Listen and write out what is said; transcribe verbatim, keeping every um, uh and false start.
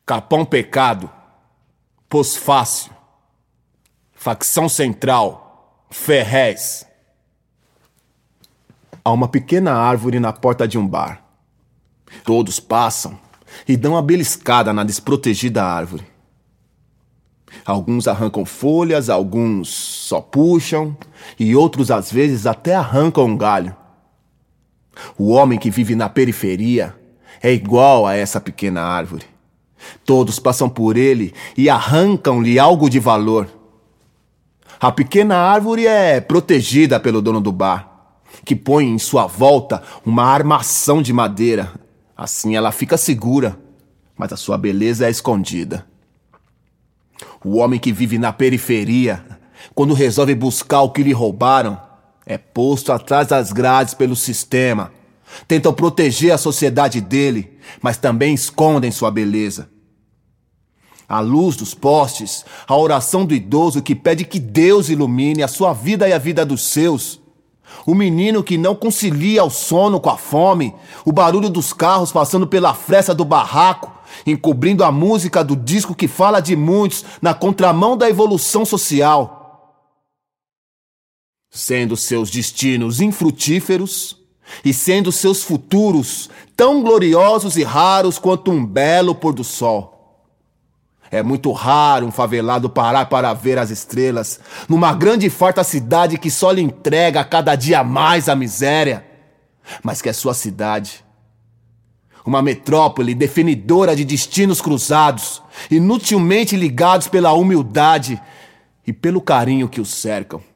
Capão Pecado, Pós-Fácil, Facção Central, Ferrez. Há uma pequena árvore na porta de um bar. Todos passam e dão uma beliscada na desprotegida árvore. Alguns arrancam folhas, alguns só puxam e outros às vezes até arrancam um galho. O homem que vive na periferia é igual a essa pequena árvore. Todos passam por ele e arrancam-lhe algo de valor. A pequena árvore é protegida pelo dono do bar, que põe em sua volta uma armação de madeira. Assim ela fica segura, mas a sua beleza é escondida. O homem que vive na periferia, quando resolve buscar o que lhe roubaram, é posto atrás das grades pelo sistema. Tentam proteger a sociedade dele, mas também escondem sua beleza. A luz dos postes, a oração do idoso que pede que Deus ilumine a sua vida e a vida dos seus. O menino que não concilia o sono com a fome, o barulho dos carros passando pela fresta do barraco, encobrindo a música do disco que fala de muitos na contramão da evolução social. Sendo seus destinos infrutíferos e sendo seus futuros tão gloriosos e raros quanto um belo pôr do sol. É muito raro um favelado parar para ver as estrelas numa grande e farta cidade que só lhe entrega cada dia mais a miséria, mas que é sua cidade. Uma metrópole definidora de destinos cruzados, inutilmente ligados pela humildade e pelo carinho que os cercam.